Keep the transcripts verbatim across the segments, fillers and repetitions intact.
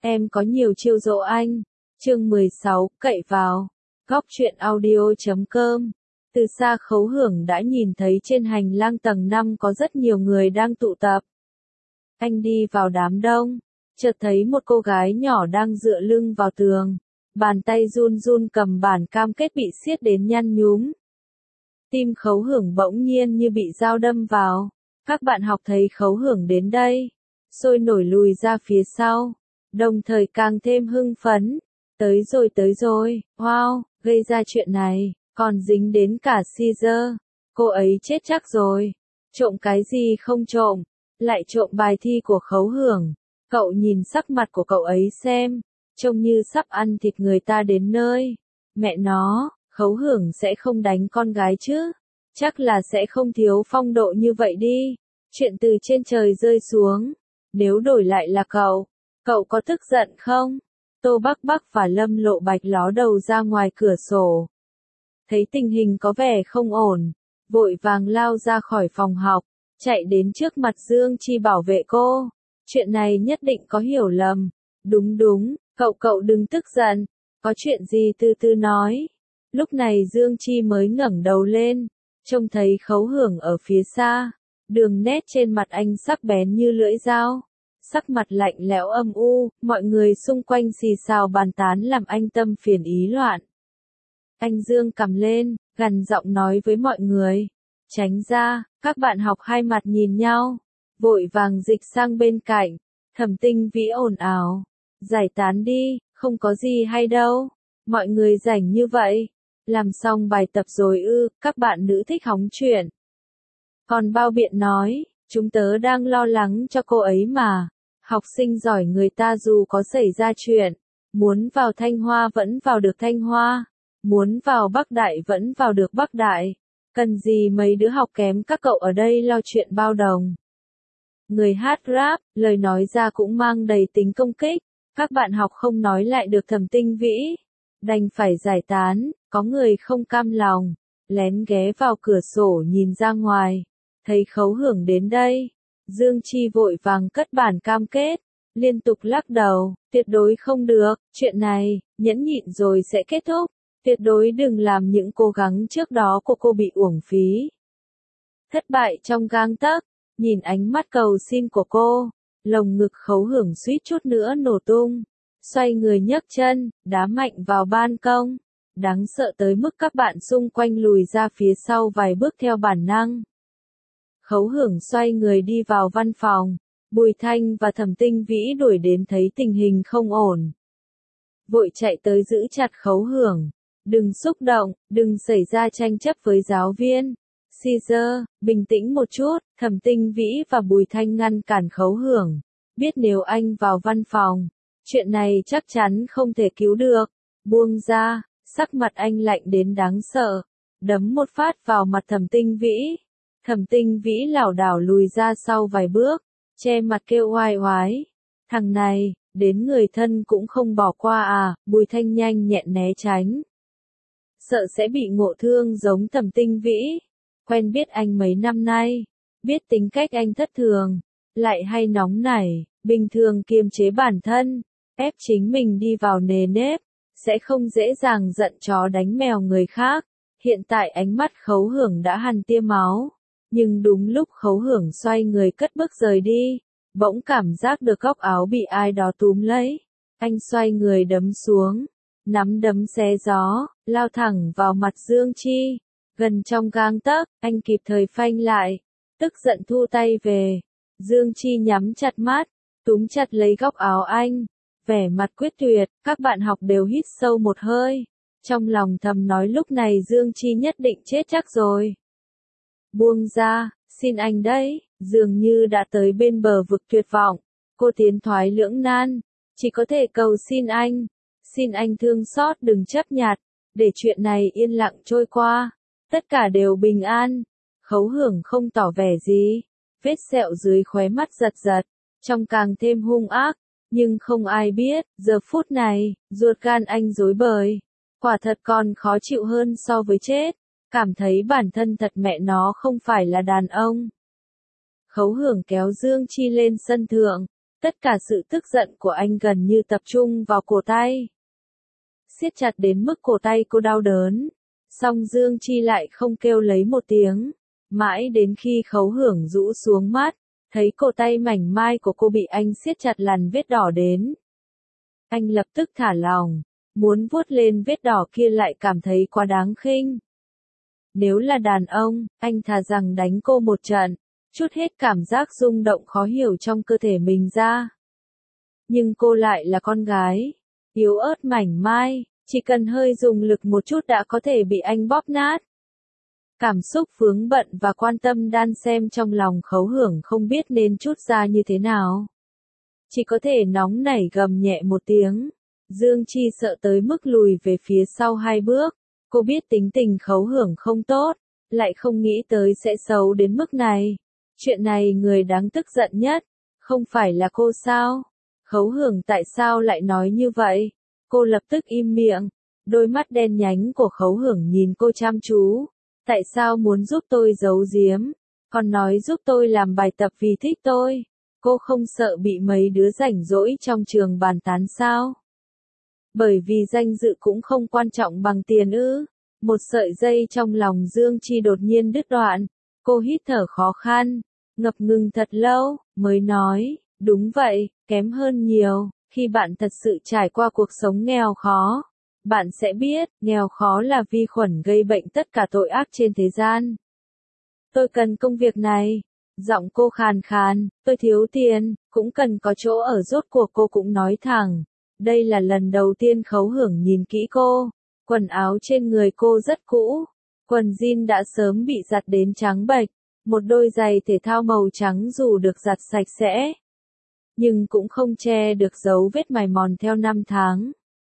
Em có nhiều chiêu dỗ anh. Chương mười sáu, cậy vào. Góc truyện audio chấm com. Từ xa Khấu Hưởng đã nhìn thấy trên hành lang tầng năm có rất nhiều người đang tụ tập. Anh đi vào đám đông, chợt thấy một cô gái nhỏ đang dựa lưng vào tường, bàn tay run run cầm bản cam kết bị siết đến nhăn nhúm. Tim Khấu Hưởng bỗng nhiên như bị dao đâm vào. Các bạn học thấy Khấu Hưởng đến đây, sôi nổi lùi ra phía sau, đồng thời càng thêm hưng phấn. Tới rồi tới rồi, wow, gây ra chuyện này, còn dính đến cả Caesar. Cô ấy chết chắc rồi. Trộm cái gì không trộm, lại trộm bài thi của Khấu Hưởng. Cậu nhìn sắc mặt của cậu ấy xem, trông như sắp ăn thịt người ta đến nơi. Mẹ nó, Khấu Hưởng sẽ không đánh con gái chứ? Chắc là sẽ không thiếu phong độ như vậy đi. Chuyện từ trên trời rơi xuống. Nếu đổi lại là cậu, cậu có tức giận không? Tô Bắc Bắc và Lâm Lộ Bạch ló đầu ra ngoài cửa sổ. Thấy tình hình có vẻ không ổn, vội vàng lao ra khỏi phòng học, chạy đến trước mặt Dương Chi bảo vệ cô. Chuyện này nhất định có hiểu lầm. Đúng đúng, cậu cậu đừng tức giận, có chuyện gì từ từ nói. Lúc này Dương Chi mới ngẩng đầu lên, trông thấy Khấu Hưởng ở phía xa, đường nét trên mặt anh sắc bén như lưỡi dao. Sắc mặt lạnh lẽo âm u, mọi người xung quanh xì xào bàn tán làm anh tâm phiền ý loạn. Anh dương cầm lên, gằn giọng nói với mọi người. Tránh ra, các bạn học hai mặt nhìn nhau, vội vàng dịch sang bên cạnh. Thẩm Tinh Vĩ ồn ào. Giải tán đi, không có gì hay đâu. Mọi người rảnh như vậy. Làm xong bài tập rồi ư, các bạn nữ thích hóng chuyện. Còn bao biện nói, chúng tớ đang lo lắng cho cô ấy mà. Học sinh giỏi người ta dù có xảy ra chuyện, muốn vào Thanh Hoa vẫn vào được Thanh Hoa, muốn vào Bắc Đại vẫn vào được Bắc Đại. Cần gì mấy đứa học kém các cậu ở đây lo chuyện bao đồng. Người hát rap, lời nói ra cũng mang đầy tính công kích. Các bạn học không nói lại được Thẩm Tinh Vĩ, đành phải giải tán. Có người không cam lòng, lén ghé vào cửa sổ nhìn ra ngoài, thấy Khấu Hưởng đến đây. Dương Chi vội vàng cất bản cam kết, liên tục lắc đầu, tuyệt đối không được, chuyện này, nhẫn nhịn rồi sẽ kết thúc, tuyệt đối đừng làm những cố gắng trước đó của cô bị uổng phí. Thất bại trong gang tấc, nhìn ánh mắt cầu xin của cô, lồng ngực Khấu Hưởng suýt chút nữa nổ tung, xoay người nhấc chân, đá mạnh vào ban công, đáng sợ tới mức các bạn xung quanh lùi ra phía sau vài bước theo bản năng. Khấu Hưởng xoay người đi vào văn phòng, Bùi Thanh và Thẩm Tinh Vĩ đuổi đến thấy tình hình không ổn. Vội chạy tới giữ chặt Khấu Hưởng. Đừng xúc động, đừng xảy ra tranh chấp với giáo viên. Caesar, bình tĩnh một chút, Thẩm Tinh Vĩ và Bùi Thanh ngăn cản Khấu Hưởng. Biết nếu anh vào văn phòng, chuyện này chắc chắn không thể cứu được. Buông ra, sắc mặt anh lạnh đến đáng sợ, đấm một phát vào mặt Thẩm Tinh Vĩ. Thẩm Tinh Vĩ lảo đảo lùi ra sau vài bước, che mặt kêu oai oái. Thằng này, đến người thân cũng không bỏ qua à? Bùi Thanh nhanh nhẹn né tránh. Sợ sẽ bị ngộ thương giống Thẩm Tinh Vĩ. Quen biết anh mấy năm nay, biết tính cách anh thất thường, lại hay nóng nảy, bình thường kiềm chế bản thân, ép chính mình đi vào nề nếp, sẽ không dễ dàng giận chó đánh mèo người khác. Hiện tại ánh mắt Khấu Hưởng đã hằn tia máu. Nhưng đúng lúc Khấu Hưởng xoay người cất bước rời đi, bỗng cảm giác được góc áo bị ai đó túm lấy. Anh xoay người đấm xuống, nắm đấm xé gió, lao thẳng vào mặt Dương Chi. Gần trong gang tấc, anh kịp thời phanh lại, tức giận thu tay về. Dương Chi nhắm chặt mắt, túm chặt lấy góc áo anh, vẻ mặt quyết tuyệt. Các bạn học đều hít sâu một hơi, trong lòng thầm nói lúc này Dương Chi nhất định chết chắc rồi. Buông ra, xin anh đấy. Dường như đã tới bên bờ vực tuyệt vọng, cô tiến thoái lưỡng nan, chỉ có thể cầu xin anh, xin anh thương xót đừng chấp nhặt, để chuyện này yên lặng trôi qua, tất cả đều bình an. Khấu Hưởng không tỏ vẻ gì, vết sẹo dưới khóe mắt giật giật, trông càng thêm hung ác, nhưng không ai biết, giờ phút này, ruột gan anh rối bời, quả thật còn khó chịu hơn so với chết, cảm thấy bản thân thật mẹ nó không phải là đàn ông. Khấu Hưởng kéo Dương Chi lên sân thượng, Tất cả sự tức giận của anh gần như tập trung vào cổ tay. Siết chặt đến mức cổ tay cô đau đớn. Song Dương Chi lại không kêu lấy một tiếng. Mãi đến khi Khấu Hưởng rũ xuống mắt, thấy cổ tay mảnh mai của cô bị anh siết chặt lằn vết đỏ đến. Anh lập tức thả lỏng, muốn vuốt lên vết đỏ kia lại cảm thấy quá đáng khinh. Nếu là đàn ông, anh thà rằng đánh cô một trận, chút hết cảm giác rung động khó hiểu trong cơ thể mình ra. Nhưng cô lại là con gái, yếu ớt mảnh mai, chỉ cần hơi dùng lực một chút đã có thể bị anh bóp nát. Cảm xúc vướng bận và quan tâm đan xen trong lòng Khấu Hưởng không biết nên trút ra như thế nào. Chỉ có thể nóng nảy gầm nhẹ một tiếng. Dương Chi sợ tới mức lùi về phía sau hai bước. Cô biết tính tình Khấu Hưởng không tốt, lại không nghĩ tới sẽ xấu đến mức này. Chuyện này người đáng tức giận nhất, không phải là cô sao? Khấu Hưởng tại sao lại nói như vậy? Cô lập tức im miệng. Đôi mắt đen nhánh của Khấu Hưởng nhìn cô chăm chú. Tại sao muốn giúp tôi giấu giếm? Còn nói giúp tôi làm bài tập vì thích tôi. Cô không sợ bị mấy đứa rảnh rỗi trong trường bàn tán sao? Bởi vì danh dự cũng không quan trọng bằng tiền ư. Một sợi dây trong lòng Dương Chi đột nhiên đứt đoạn. Cô hít thở khó khăn, ngập ngừng thật lâu, mới nói, đúng vậy, kém hơn nhiều. Khi bạn thật sự trải qua cuộc sống nghèo khó, bạn sẽ biết, nghèo khó là vi khuẩn gây bệnh tất cả tội ác trên thế gian. Tôi cần công việc này. Giọng cô khàn khàn, tôi thiếu tiền, cũng cần có chỗ ở, rốt cuộc cô cũng nói thẳng. Đây là lần đầu tiên Khấu Hưởng nhìn kỹ cô. Quần áo trên người cô rất cũ. Quần jean đã sớm bị giặt đến trắng bệch. Một đôi giày thể thao màu trắng dù được giặt sạch sẽ, nhưng cũng không che được dấu vết mài mòn theo năm tháng.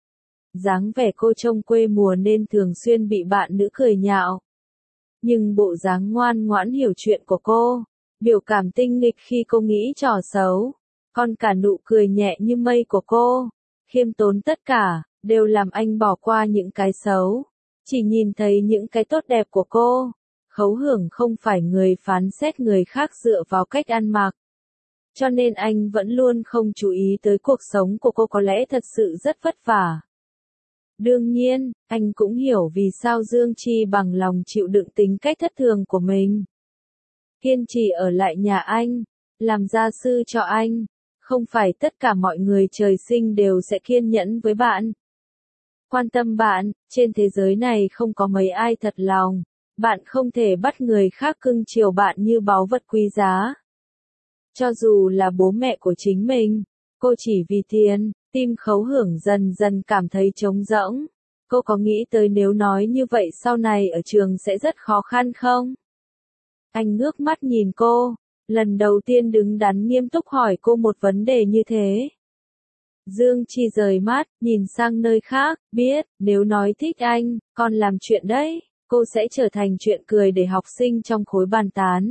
Dáng vẻ cô trông quê mùa nên thường xuyên bị bạn nữ cười nhạo. Nhưng bộ dáng ngoan ngoãn hiểu chuyện của cô, biểu cảm tinh nghịch khi cô nghĩ trò xấu, còn cả nụ cười nhẹ như mây của cô, khiêm tốn tất cả, đều làm anh bỏ qua những cái xấu, chỉ nhìn thấy những cái tốt đẹp của cô. Khấu Hưởng không phải người phán xét người khác dựa vào cách ăn mặc, cho nên anh vẫn luôn không chú ý tới cuộc sống của cô có lẽ thật sự rất vất vả. Đương nhiên, anh cũng hiểu vì sao Dương Chi bằng lòng chịu đựng tính cách thất thường của mình. Kiên trì ở lại nhà anh, làm gia sư cho anh. Không phải tất cả mọi người trời sinh đều sẽ kiên nhẫn với bạn, quan tâm bạn. Trên thế giới này không có mấy ai thật lòng. Bạn không thể bắt người khác cưng chiều bạn như báu vật quý giá. Cho dù là bố mẹ của chính mình, cô chỉ vì tiền. Tim Khấu Hưởng dần dần cảm thấy trống rỗng. Cô có nghĩ tới nếu nói như vậy sau này ở trường sẽ rất khó khăn không? Anh ngước mắt nhìn cô, lần đầu tiên đứng đắn nghiêm túc hỏi cô một vấn đề như thế. Dương Chi rời mắt, nhìn sang nơi khác, biết, nếu nói thích anh, còn làm chuyện đấy, cô sẽ trở thành chuyện cười để học sinh trong khối bàn tán.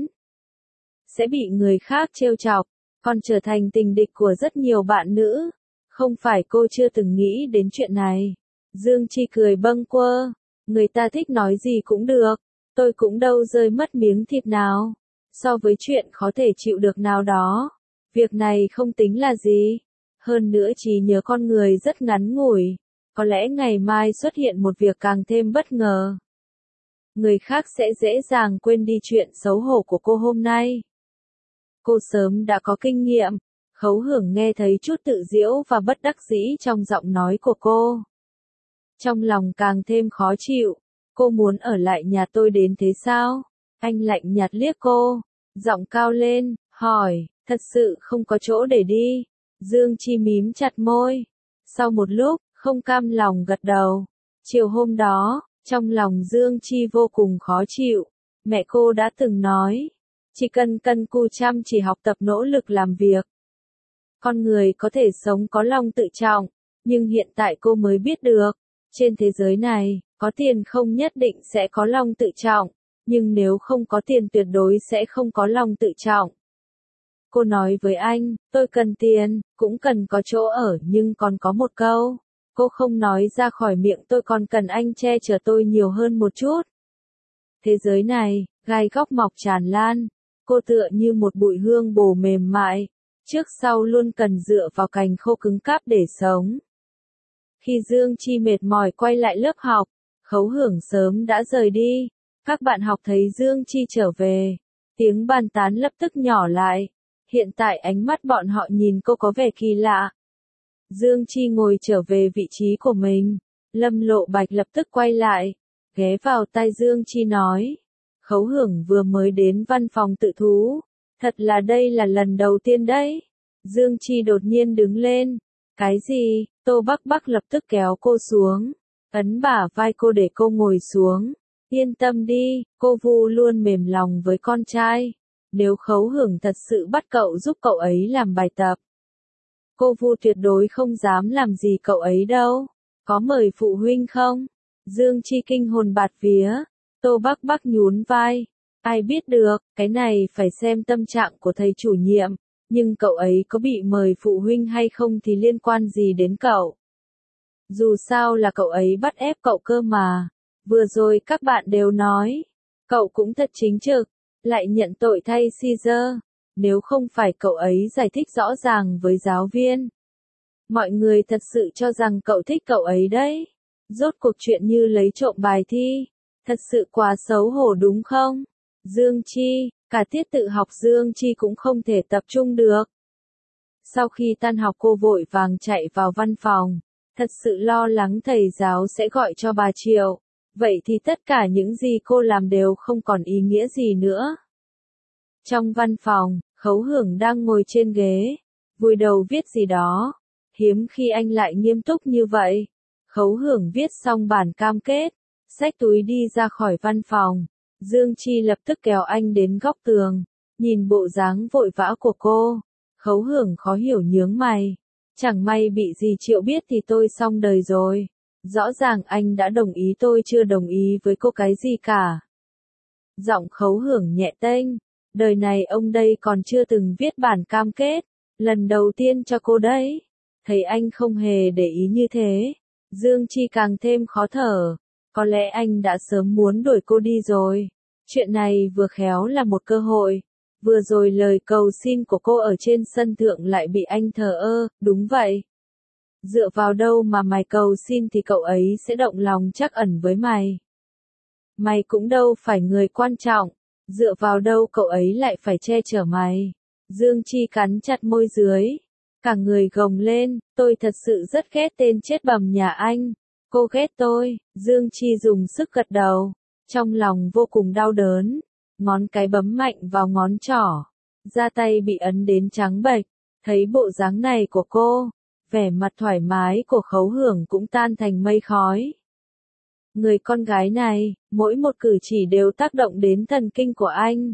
Sẽ bị người khác trêu chọc, còn trở thành tình địch của rất nhiều bạn nữ. Không phải cô chưa từng nghĩ đến chuyện này. Dương Chi cười bâng quơ. Người ta thích nói gì cũng được. Tôi cũng đâu rơi mất miếng thịt nào. So với chuyện khó thể chịu được nào đó, việc này không tính là gì. Hơn nữa trí nhớ con người rất ngắn ngủi. Có lẽ ngày mai xuất hiện một việc càng thêm bất ngờ. Người khác sẽ dễ dàng quên đi chuyện xấu hổ của cô hôm nay. Cô sớm đã có kinh nghiệm. Khấu Hưởng nghe thấy chút tự giễu và bất đắc dĩ trong giọng nói của cô. Trong lòng càng thêm khó chịu. Cô muốn ở lại nhà tôi đến thế sao? Anh lạnh nhạt liếc cô, giọng cao lên, hỏi, thật sự không có chỗ để đi. Dương Chi mím chặt môi. Sau một lúc, không cam lòng gật đầu. Chiều hôm đó, trong lòng Dương Chi vô cùng khó chịu. Mẹ cô đã từng nói, chỉ cần cân cù chăm chỉ học tập nỗ lực làm việc, con người có thể sống có lòng tự trọng. Nhưng hiện tại cô mới biết được, trên thế giới này, có tiền không nhất định sẽ có lòng tự trọng, nhưng nếu không có tiền tuyệt đối sẽ không có lòng tự trọng. Cô nói với anh, tôi cần tiền, cũng cần có chỗ ở, nhưng còn có một câu, cô không nói ra khỏi miệng, tôi còn cần anh che chở tôi nhiều hơn một chút. Thế giới này, gai góc mọc tràn lan, cô tựa như một bụi hương bồ mềm mại, trước sau luôn cần dựa vào cành khô cứng cáp để sống. Khi Dương Chi mệt mỏi quay lại lớp học, Khấu Hưởng sớm đã rời đi. Các bạn học thấy Dương Chi trở về, tiếng bàn tán lập tức nhỏ lại. Hiện tại ánh mắt bọn họ nhìn cô có vẻ kỳ lạ. Dương Chi ngồi trở về vị trí của mình. Lâm Lộ Bạch lập tức quay lại, ghé vào tai Dương Chi nói. Khấu Hưởng vừa mới đến văn phòng tự thú. Thật là đây là lần đầu tiên đấy. Dương Chi đột nhiên đứng lên. Cái gì? Tô Bắc Bắc lập tức kéo cô xuống. Ấn bả vai cô để cô ngồi xuống. Yên tâm đi, cô Vu luôn mềm lòng với con trai. Nếu Khấu Hưởng thật sự bắt cậu giúp cậu ấy làm bài tập, cô Vu tuyệt đối không dám làm gì cậu ấy đâu. Có mời phụ huynh không? Dương Chi kinh hồn bạt vía. Tô Bắc Bắc nhún vai. Ai biết được, cái này phải xem tâm trạng của thầy chủ nhiệm. Nhưng cậu ấy có bị mời phụ huynh hay không thì liên quan gì đến cậu. Dù sao là cậu ấy bắt ép cậu cơ mà. Vừa rồi các bạn đều nói, cậu cũng thật chính trực, lại nhận tội thay Caesar. Nếu không phải cậu ấy giải thích rõ ràng với giáo viên, mọi người thật sự cho rằng cậu thích cậu ấy đấy. Rốt cuộc chuyện như lấy trộm bài thi, thật sự quá xấu hổ đúng không? Dương Chi, cả tiết tự học Dương Chi cũng không thể tập trung được. Sau khi tan học cô vội vàng chạy vào văn phòng, thật sự lo lắng thầy giáo sẽ gọi cho bà Triệu. Vậy thì tất cả những gì cô làm đều không còn ý nghĩa gì nữa. Trong văn phòng, Khấu Hưởng đang ngồi trên ghế, vùi đầu viết gì đó. Hiếm khi anh lại nghiêm túc như vậy. Khấu Hưởng viết xong bản cam kết, xách túi đi ra khỏi văn phòng. Dương Chi lập tức kéo anh đến góc tường, nhìn bộ dáng vội vã của cô. Khấu Hưởng khó hiểu nhướng mày. Chẳng may bị dì Triệu biết thì tôi xong đời rồi. Rõ ràng anh đã đồng ý, tôi chưa đồng ý với cô cái gì cả. Giọng Khấu Hưởng nhẹ tênh. Đời này ông đây còn chưa từng viết bản cam kết. Lần đầu tiên cho cô đấy. Thấy anh không hề để ý như thế, Dương Chi càng thêm khó thở. Có lẽ anh đã sớm muốn đuổi cô đi rồi. Chuyện này vừa khéo là một cơ hội. Vừa rồi lời cầu xin của cô ở trên sân thượng lại bị anh thờ ơ. Đúng vậy. Dựa vào đâu mà mày cầu xin thì cậu ấy sẽ động lòng trắc ẩn với mày. Mày cũng đâu phải người quan trọng. Dựa vào đâu cậu ấy lại phải che chở mày. Dương Chi cắn chặt môi dưới. Cả người gồng lên. Tôi thật sự rất ghét tên chết bầm nhà anh. Cô ghét tôi. Dương Chi dùng sức gật đầu. Trong lòng vô cùng đau đớn. Ngón cái bấm mạnh vào ngón trỏ. Da tay bị ấn đến trắng bệch. Thấy bộ dáng này của cô, vẻ mặt thoải mái của Khấu Hưởng cũng tan thành mây khói. Người con gái này, mỗi một cử chỉ đều tác động đến thần kinh của anh.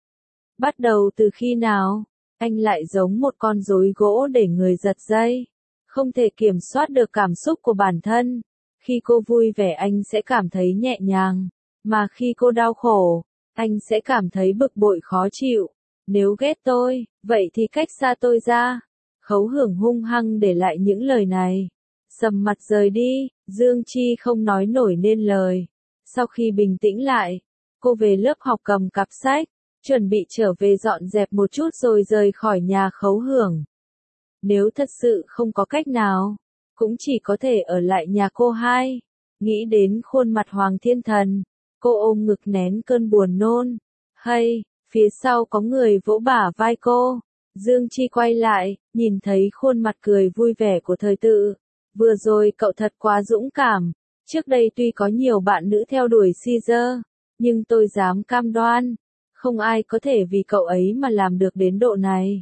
Bắt đầu từ khi nào, anh lại giống một con rối gỗ để người giật dây. Không thể kiểm soát được cảm xúc của bản thân. Khi cô vui vẻ anh sẽ cảm thấy nhẹ nhàng. Mà khi cô đau khổ, anh sẽ cảm thấy bực bội khó chịu. Nếu ghét tôi, vậy thì cách xa tôi ra. Khấu Hưởng hung hăng để lại những lời này. Sầm mặt rời đi, Dương Chi không nói nổi nên lời. Sau khi bình tĩnh lại, cô về lớp học cầm cặp sách, chuẩn bị trở về dọn dẹp một chút rồi rời khỏi nhà Khấu Hưởng. Nếu thật sự không có cách nào, cũng chỉ có thể ở lại nhà cô hai. Nghĩ đến khuôn mặt Hoàng Thiên Thần, cô ôm ngực nén cơn buồn nôn. Hay, phía sau có người vỗ bả vai cô. Dương Chi quay lại, nhìn thấy khuôn mặt cười vui vẻ của Thời Tự. Vừa rồi cậu thật quá dũng cảm. Trước đây tuy có nhiều bạn nữ theo đuổi Caesar, nhưng tôi dám cam đoan, không ai có thể vì cậu ấy mà làm được đến độ này.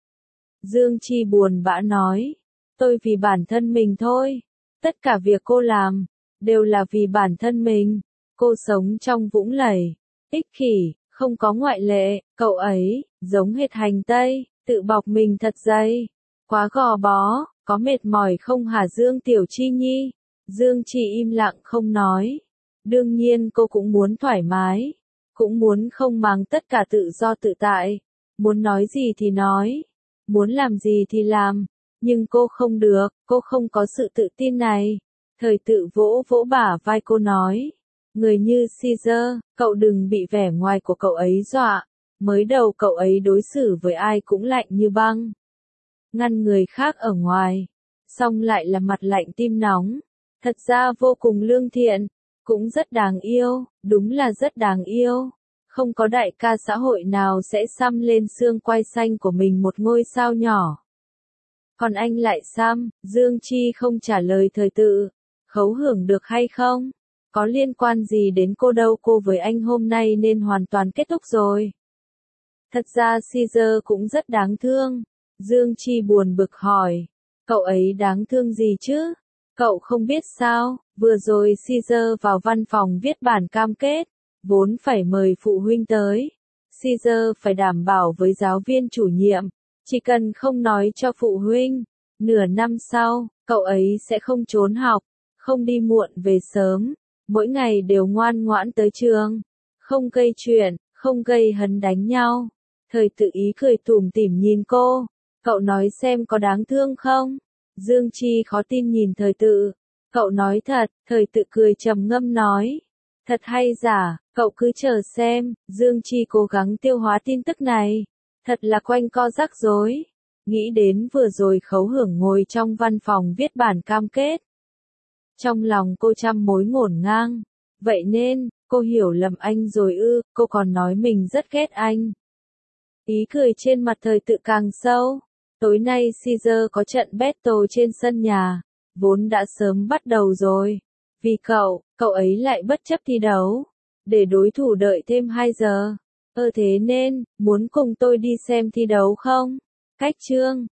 Dương Chi buồn bã nói, tôi vì bản thân mình thôi. Tất cả việc cô làm, đều là vì bản thân mình. Cô sống trong vũng lầy, ích kỷ, không có ngoại lệ. Cậu ấy, giống hệt hành tây, tự bọc mình thật dày. Quá gò bó, có mệt mỏi không hả Dương Tiểu Chi Nhi? Dương Chi im lặng không nói. Đương nhiên cô cũng muốn thoải mái. Cũng muốn không mang tất cả tự do tự tại. Muốn nói gì thì nói. Muốn làm gì thì làm. Nhưng cô không được, cô không có sự tự tin này. Thời Tự vỗ vỗ bả vai cô nói. Người như Caesar, cậu đừng bị vẻ ngoài của cậu ấy dọa. Mới đầu cậu ấy đối xử với ai cũng lạnh như băng. ngăn người khác ở ngoài, song lại là mặt lạnh tim nóng. Thật ra vô cùng lương thiện, cũng rất đáng yêu, đúng là rất đáng yêu. Không có đại ca xã hội nào sẽ xăm lên xương quai xanh của mình một ngôi sao nhỏ. Còn anh lại xăm, Dương Chi không trả lời thời tự. Khấu hưởng được hay không? Có liên quan gì đến cô đâu, cô với anh hôm nay nên hoàn toàn kết thúc rồi. Thật ra Caesar cũng rất đáng thương. Dương Chi buồn bực hỏi. Cậu ấy đáng thương gì chứ? Cậu không biết sao, vừa rồi Caesar vào văn phòng viết bản cam kết, vốn phải mời phụ huynh tới. Caesar phải đảm bảo với giáo viên chủ nhiệm, chỉ cần không nói cho phụ huynh, nửa năm sau, cậu ấy sẽ không trốn học, không đi muộn về sớm, mỗi ngày đều ngoan ngoãn tới trường, không gây chuyện, không gây hấn đánh nhau. Thời tự ý cười tủm tỉm nhìn cô, cậu nói xem có đáng thương không? Dương Chi khó tin nhìn thời tự, cậu nói thật, thời tự cười trầm ngâm nói. Thật hay giả, cậu cứ chờ xem. Dương Chi cố gắng tiêu hóa tin tức này. Thật là quanh co rắc rối. Nghĩ đến vừa rồi Khấu Hưởng ngồi trong văn phòng viết bản cam kết. Trong lòng cô trăm mối ngổn ngang. Vậy nên, cô hiểu lầm anh rồi ư, cô còn nói mình rất ghét anh. Ý cười trên mặt thời tự càng sâu. Tối nay Caesar có trận battle trên sân nhà, vốn đã sớm bắt đầu rồi. Vì cậu, cậu ấy lại bất chấp thi đấu, để đối thủ đợi thêm hai giờ. Ơ thế nên, muốn cùng tôi đi xem thi đấu không? Cách chương